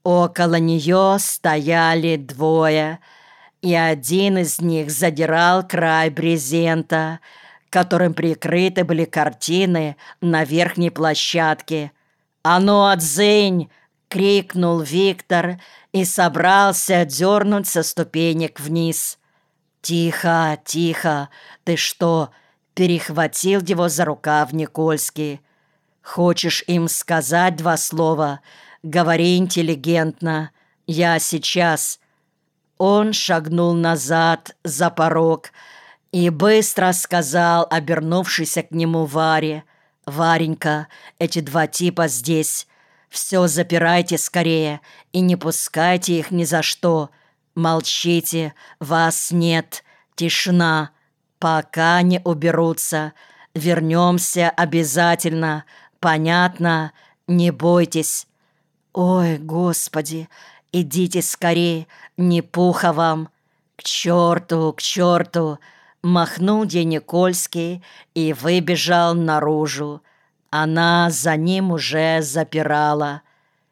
Около нее стояли двое, и один из них задирал край брезента, которым прикрыты были картины на верхней площадке. «А ну, отзынь!» — крикнул Виктор и собрался дернуть со ступенек вниз. «Тихо, тихо! Ты что?» — перехватил его за рукав Никольский. «Хочешь им сказать два слова? Говори интеллигентно. Я сейчас». Он шагнул назад за порог и быстро сказал, обернувшись к нему Варе: «Варенька, эти два типа здесь. Все запирайте скорее и не пускайте их ни за что. Молчите, вас нет, тишина. Пока не уберутся. Вернемся обязательно. Понятно? Не бойтесь». «Ой, Господи, идите скорее, не пуха вам!» К черту!» Махнул Никольский и выбежал наружу. Она за ним уже запирала.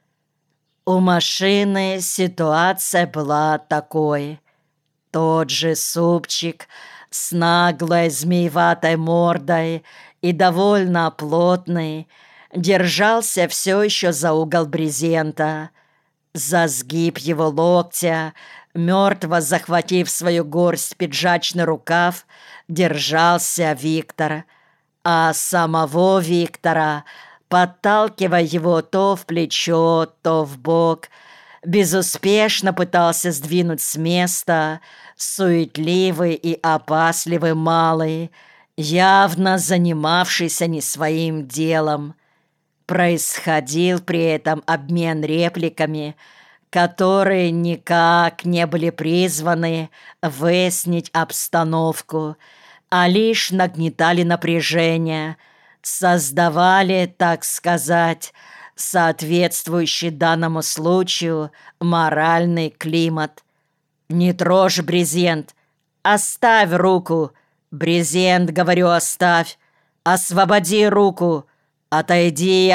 У машины ситуация была такой. Тот же супчик с наглой змееватой мордой и довольно плотный держался все еще за угол брезента. За сгиб его локтя, мертво захватив свою горсть пиджачный рукав, держался Виктор, а самого Виктора, подталкивая его то в плечо, то в бок, безуспешно пытался сдвинуть с места суетливый и опасливый малый, явно занимавшийся не своим делом. Происходил при этом обмен репликами, которые никак не были призваны выяснить обстановку, а лишь нагнетали напряжение, создавали, так сказать, соответствующий данному случаю моральный климат. «Не трожь брезент! Оставь руку! Брезент, говорю, оставь! Освободи руку! Отойди!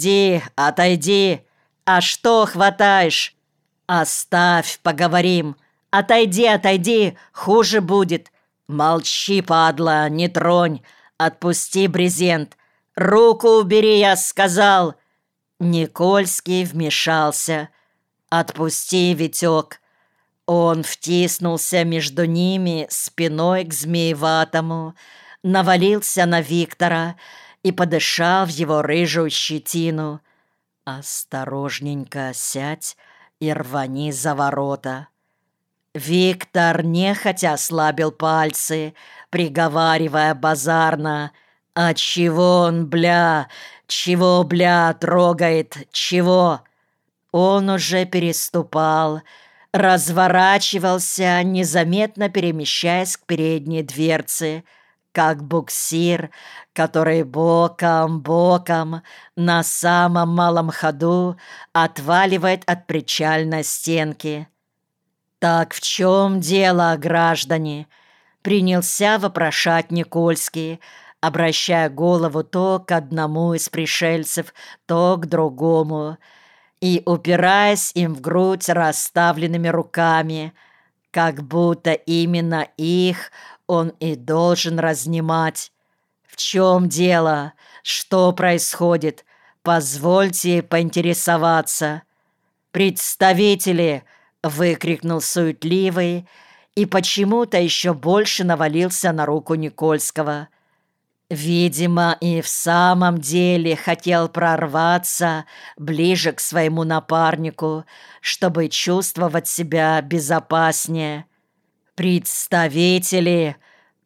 А что хватаешь? Оставь, поговорим! Отойди! Хуже будет! Молчи, падла, не тронь! Отпусти брезент! Руку убери, я сказал!» Никольский вмешался. «Отпусти, Витек!» Он втиснулся между ними спиной к Змееватому, навалился на Виктора и подышал в его рыжую щетину. «Осторожненько сядь и рвани за ворота». Виктор нехотя ослабил пальцы, приговаривая базарно: «А чего он, чего, трогает, чего?» Он уже переступал, разворачивался, незаметно перемещаясь к передней дверце, как буксир, который боком на самом малом ходу отваливает от причальной стенки. «Так в чем дело, граждане?» — принялся вопрошать Никольский, обращая голову то к одному из пришельцев, то к другому, и упираясь им в грудь расставленными руками, как будто именно их он и должен разнимать. «В чем дело? Что происходит? Позвольте поинтересоваться». «Представители!» — выкрикнул суетливый и почему-то еще больше навалился на руку Никольского. Видимо, и в самом деле хотел прорваться ближе к своему напарнику, чтобы чувствовать себя безопаснее. «Представители!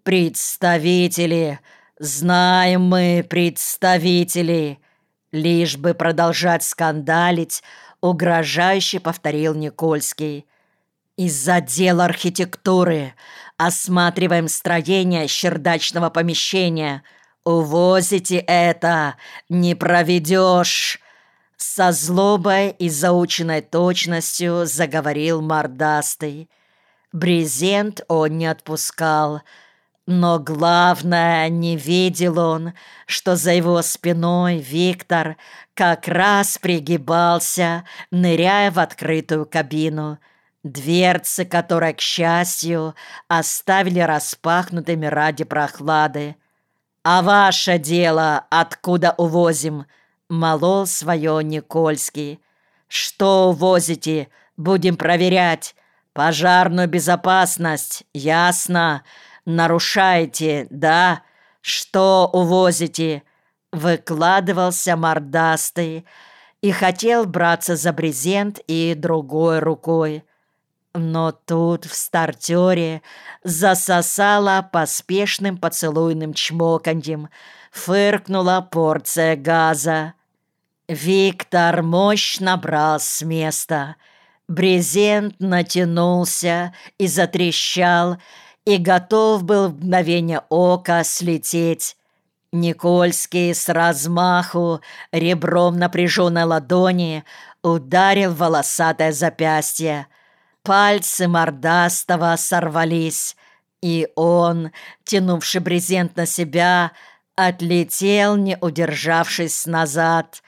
Знаем мы, представители!» Лишь бы продолжать скандалить, угрожающе повторил Никольский. «Из отдела архитектуры. Осматриваем строение чердачного помещения. Увозите это, не проведешь!» Со злобой и заученной точностью заговорил мордастый. Брезент он не отпускал, Но главное, не видел он, что за его спиной Виктор как раз пригибался, ныряя в открытую кабину, дверцы которой, к счастью, оставили распахнутыми ради прохлады. «А ваше дело, откуда увозим?» — молол свое Никольский. «Что увозите? Будем проверять. Пожарную безопасность, ясно. Нарушаете, да? Что увозите?» Выкладывался мордастый и хотел браться за брезент и другой рукой. Но тут в стартере засосала поспешным поцелуйным чмоканьем, фыркнула порция газа. Виктор мощно брал с места. Брезент натянулся и затрещал, и готов был в мгновение ока слететь. Никольский с размаху ребром напряженной ладони ударил в волосатое запястье. Пальцы мордастого сорвались, и он, тянувший брезент на себя, отлетел, не удержавшись назад.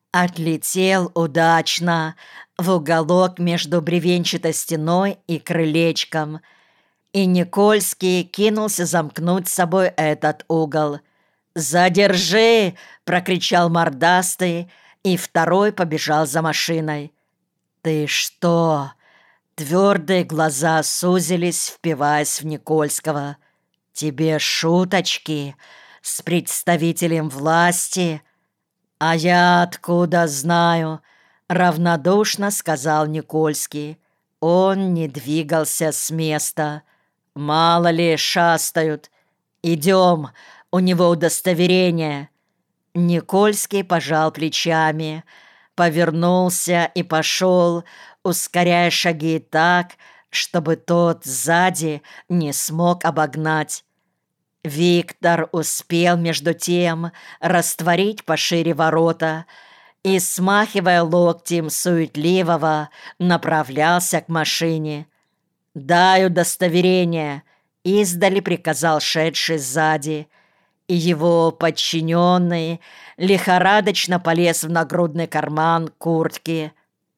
Отлетел удачно в уголок между бревенчатой стеной и крылечком. И Никольский кинулся замкнуть с собой этот угол. «Задержи!» — прокричал мордастый, и второй побежал за машиной. «Ты что?» Твердые глаза сузились, впиваясь в Никольского. «Тебе шуточки с представителем власти?» «А я откуда знаю?» — равнодушно сказал Никольский. Он не двигался с места. «Мало ли шастают. Идем, у него удостоверение». Никольский пожал плечами, повернулся и пошел, ускоряя шаги так, чтобы тот сзади не смог обогнать. Виктор успел между тем растворить пошире ворота и, смахивая локтем суетливого, направлялся к машине. «Дай удостоверение!» — издали приказал шедший сзади, и его подчиненный лихорадочно полез в нагрудный карман куртки.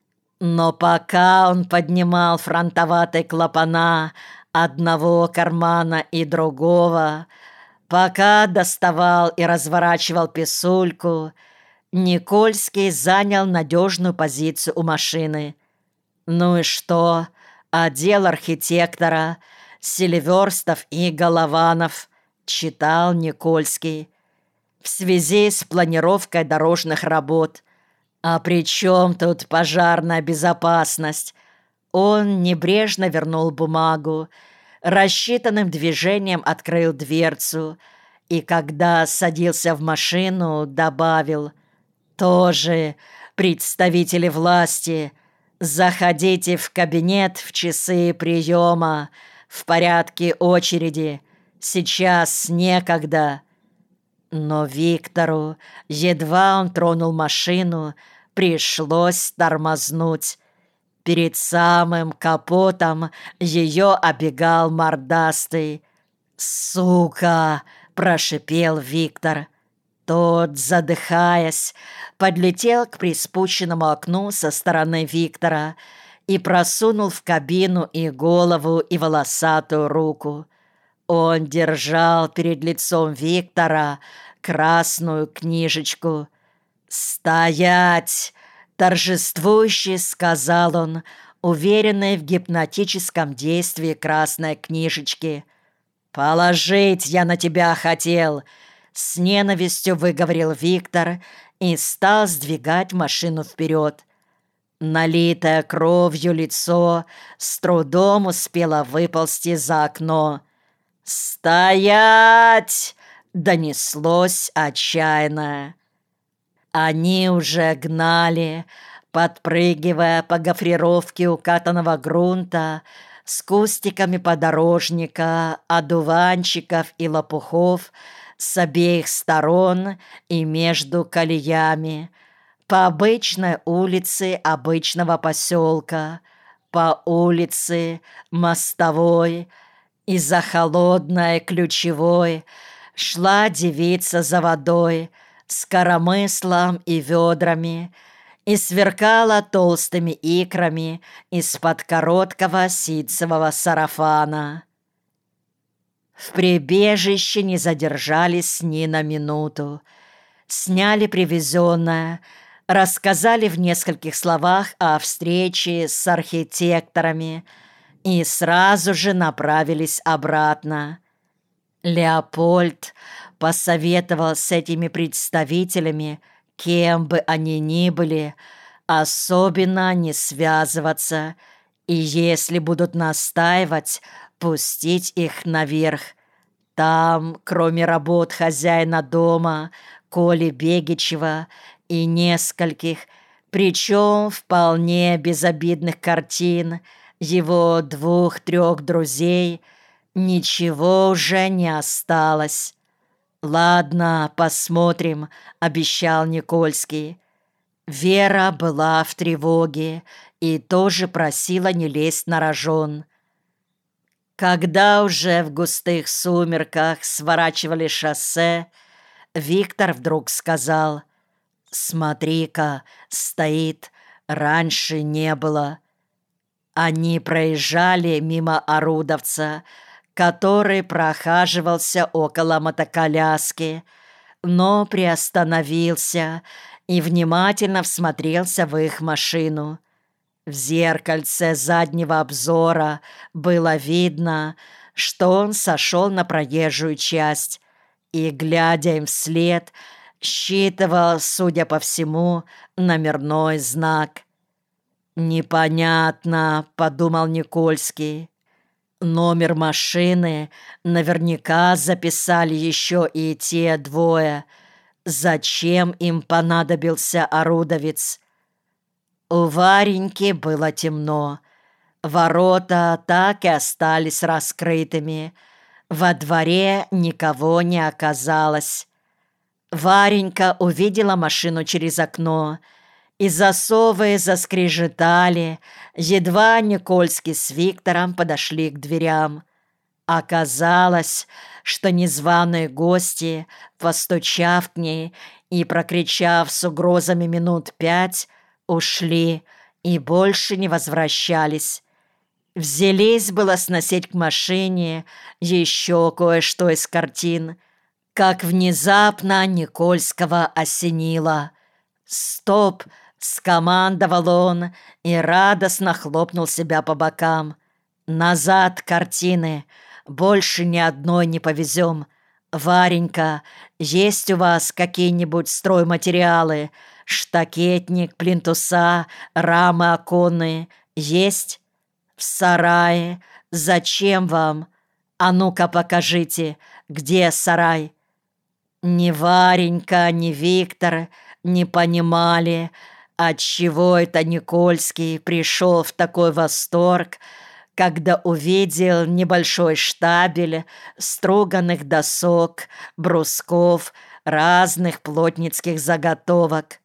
Но пока он поднимал фронтоватые клапана одного кармана и другого, пока доставал и разворачивал писульку, Никольский занял надежную позицию у машины. «Ну и что?» — отдел архитектора, Селиверстов и Голованов, читал Никольский. «В связи с планировкой дорожных работ. А при чем тут пожарная безопасность?» Он небрежно вернул бумагу, рассчитанным движением открыл дверцу и, когда садился в машину, добавил: «Тоже представители власти, заходите в кабинет в часы приема в порядке очереди. Сейчас некогда». Но Виктору, едва он тронул машину, пришлось тормознуть. Перед самым капотом ее обегал мордастый. «Сука!» — прошипел Виктор. Тот, задыхаясь, подлетел к приспущенному окну со стороны Виктора и просунул в кабину и голову, и волосатую руку. Он держал перед лицом Виктора красную книжечку. «Стоять!» — торжествующе сказал он, уверенный в гипнотическом действии красной книжечки. «Положить я на тебя хотел!» — с ненавистью выговорил Виктор и стал сдвигать машину вперед. Налитое кровью лицо с трудом успело выползти за окно. «Стоять!» — донеслось отчаянно. Они уже гнали, подпрыгивая по гофрировке укатанного грунта с кустиками подорожника, одуванчиков и лопухов с обеих сторон и между колеями, по обычной улице обычного поселка, по улице мостовой, И за холодной ключевой шла девица за водой с коромыслом и ведрами, и сверкала толстыми икрами из-под короткого ситцевого сарафана. В прибежище не задержались ни на минуту. Сняли привезенное, рассказали в нескольких словах о встрече с архитекторами и сразу же направились обратно. Леопольд посоветовал с этими представителями, кем бы они ни были, особенно не связываться, и если будут настаивать, пустить их наверх. Там, кроме работ хозяина дома, Коли Бегичева и нескольких, причем вполне безобидных картин, его 2-3 друзей, ничего уже не осталось. «Ладно, посмотрим», — обещал Никольский. Вера была в тревоге и тоже просила не лезть на рожон. Когда уже в густых сумерках сворачивали шоссе, Виктор вдруг сказал: «Смотри-ка, стоит, раньше не было». Они проезжали мимо орудовца, который прохаживался около мотоколяски, но приостановился и внимательно всмотрелся в их машину. В зеркальце заднего обзора было видно, что он сошел на проезжую часть и, глядя им вслед, считывал, судя по всему, номерной знак. «Непонятно», — подумал Никольский. «Номер машины наверняка записали еще и те двое. Зачем им понадобился орудовец?» У Вареньки было темно. Ворота так и остались раскрытыми. Во дворе никого не оказалось. Варенька увидела машину через окно, и засовы заскрежетали, едва Никольский с Виктором подошли к дверям. Оказалось, что незваные гости, постучав к ней и прокричав с угрозами минут 5, ушли и больше не возвращались. Взялись было сносить к машине еще кое-что из картин, как внезапно Никольского осенило. «Стоп!» — скомандовал он и радостно хлопнул себя по бокам. «Назад картины! Больше ни одной не повезем. Варенька, есть у вас какие-нибудь стройматериалы? Штакетник, плинтуса, рамы оконные? Есть? В сарае? Зачем вам? А ну-ка покажите, где сарай?» Ни Варенька, ни Виктор не понимали, отчего это Никольский пришел в такой восторг, когда увидел небольшой штабель струганных досок, брусков, разных плотницких заготовок.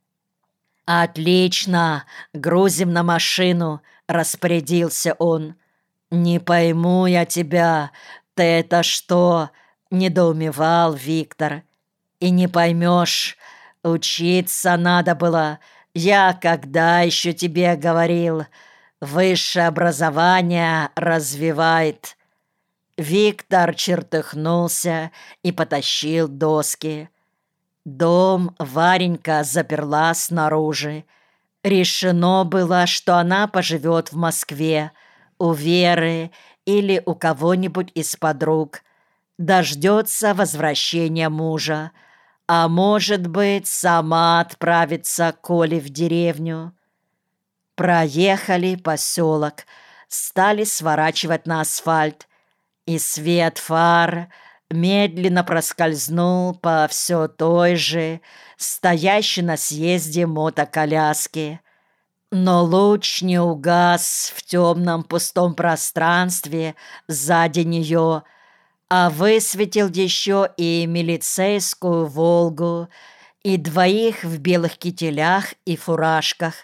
«Отлично, грузим на машину», — распорядился он. «Не пойму я тебя, ты это что?» — недоумевал Виктор. «И не поймешь, учиться надо было. Я когда еще тебе говорил, высшее образование развивает». Виктор чертыхнулся и потащил доски. Дом Варенька заперла снаружи. Решено было, что она поживет в Москве, у Веры или у кого-нибудь из подруг. Дождется возвращения мужа, а может быть, сама отправится к Коле в деревню. Проехали поселок, стали сворачивать на асфальт, и свет фар медленно проскользнул по все той же, стоящей на съезде мотоколяске. Но луч не угас в темном пустом пространстве сзади нее, а высветил еще и милицейскую «Волгу», и двоих в белых кителях и фуражках.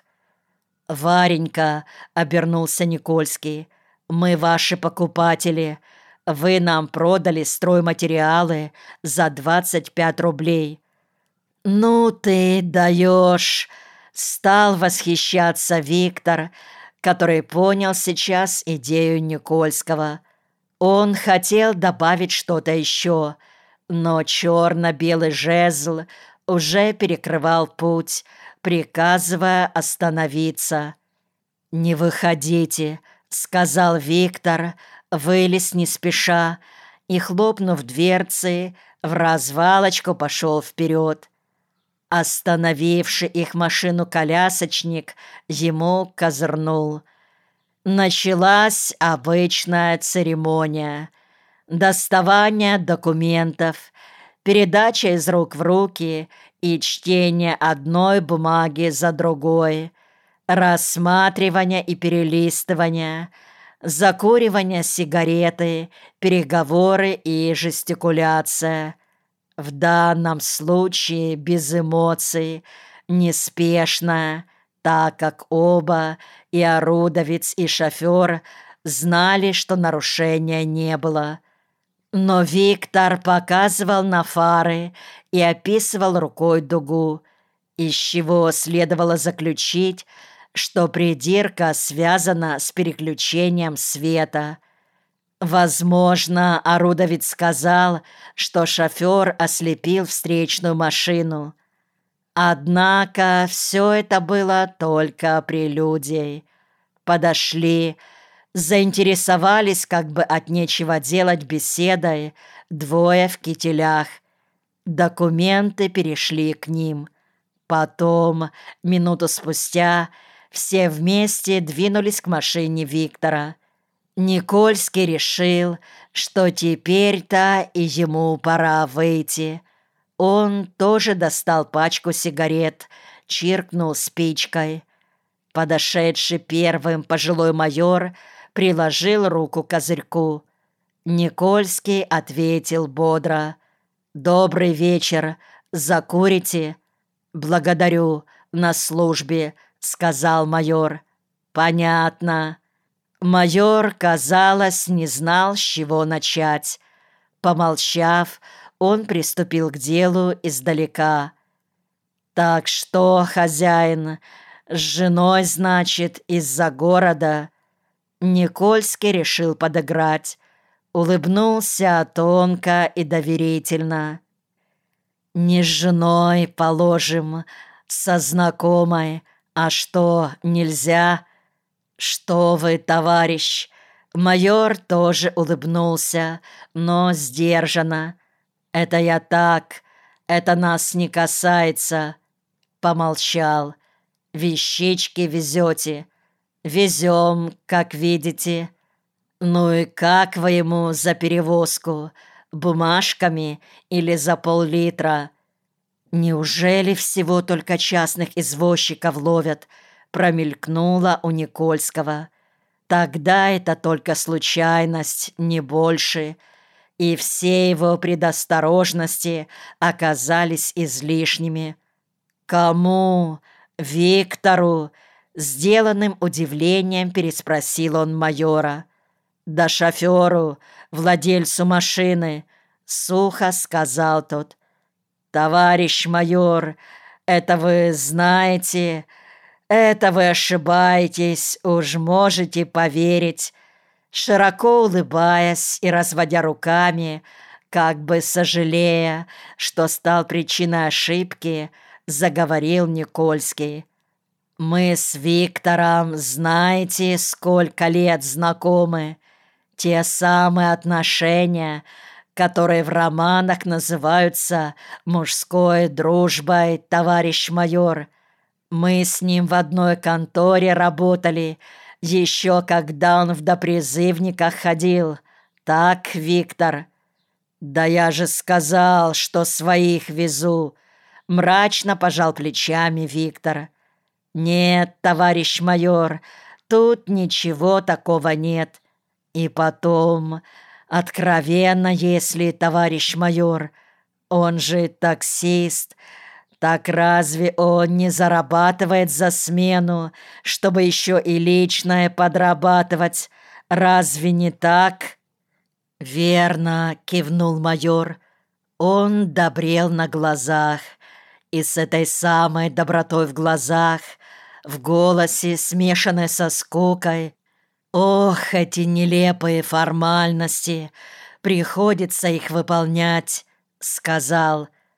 «Варенька», — обернулся Никольский, — «мы ваши покупатели. Вы нам продали стройматериалы за 25 рублей». «Ну ты даешь!» — стал восхищаться Виктор, который понял сейчас идею Никольского. Он хотел добавить что-то еще, но черно-белый жезл уже перекрывал путь, приказывая остановиться. «Не выходите», — сказал Виктор, вылез не спеша и, хлопнув дверцы, в развалочку пошел вперед. Остановивший их машину колясочник ему козырнул. Началась обычная церемония. Доставание документов, передача из рук в руки и чтение одной бумаги за другой, рассматривание и перелистывание, закуривание сигареты, переговоры и жестикуляция. В данном случае без эмоций, неспешно, так как оба, и орудовец, и шофер, знали, что нарушения не было. Но Виктор показывал на фары и описывал рукой дугу, из чего следовало заключить, что придирка связана с переключением света. Возможно, орудовец сказал, что шофер ослепил встречную машину. Однако все это было только прелюдией. Подошли, заинтересовались как бы от нечего делать беседой двое в кителях. Документы перешли к ним. Потом, минуту спустя, все вместе двинулись к машине Виктора. Никольский решил, что теперь-то и ему пора выйти. Он тоже достал пачку сигарет, чиркнул спичкой. Подошедший первым пожилой майор приложил руку к козырьку. Никольский ответил бодро: «Добрый вечер, закурите?» «Благодарю, на службе», — сказал майор. «Понятно». Майор, казалось, не знал, с чего начать. Помолчав, он приступил к делу издалека. «Так что, хозяин, с женой, значит, из-за города?» Никольский решил подыграть. Улыбнулся тонко и доверительно. «Не с женой, положим, со знакомой. А что, нельзя?» «Что вы, товарищ!» Майор тоже улыбнулся, но сдержанно. «Это я так, это нас не касается». Помолчал. «Вещички везете?» «Везем, как видите». «Ну и как вы ему за перевозку? Бумажками или за пол-литра?» «Неужели всего только частных извозчиков ловят?» Промелькнуло у Никольского. Тогда это только случайность, не больше, и все его предосторожности оказались излишними. «Кому? Виктору?» Сделанным удивлением переспросил он майора. «Да шоферу, владельцу машины», — сухо сказал тот. «Товарищ майор, это вы знаете...» «Это вы ошибаетесь, уж можете поверить». Широко улыбаясь и разводя руками, как бы сожалея, что стал причиной ошибки, заговорил Никольский. «Мы с Виктором, знаете, сколько лет знакомы. Те самые отношения, которые в романах называются мужской дружбой, товарищ майор. Мы с ним в одной конторе работали, еще когда он в допризывниках ходил. Так, Виктор?» «Да я же сказал, что своих везу», — мрачно пожал плечами Виктор. «Нет, товарищ майор, тут ничего такого нет. И потом, откровенно, если, товарищ майор, он же таксист, так разве он не зарабатывает за смену, чтобы еще и личное подрабатывать? Разве не так?» «Верно», — кивнул майор. Он добрел на глазах, и с этой самой добротой в глазах, в голосе, смешанной со скукой. Ох, эти нелепые формальности! Приходится их выполнять, — сказал.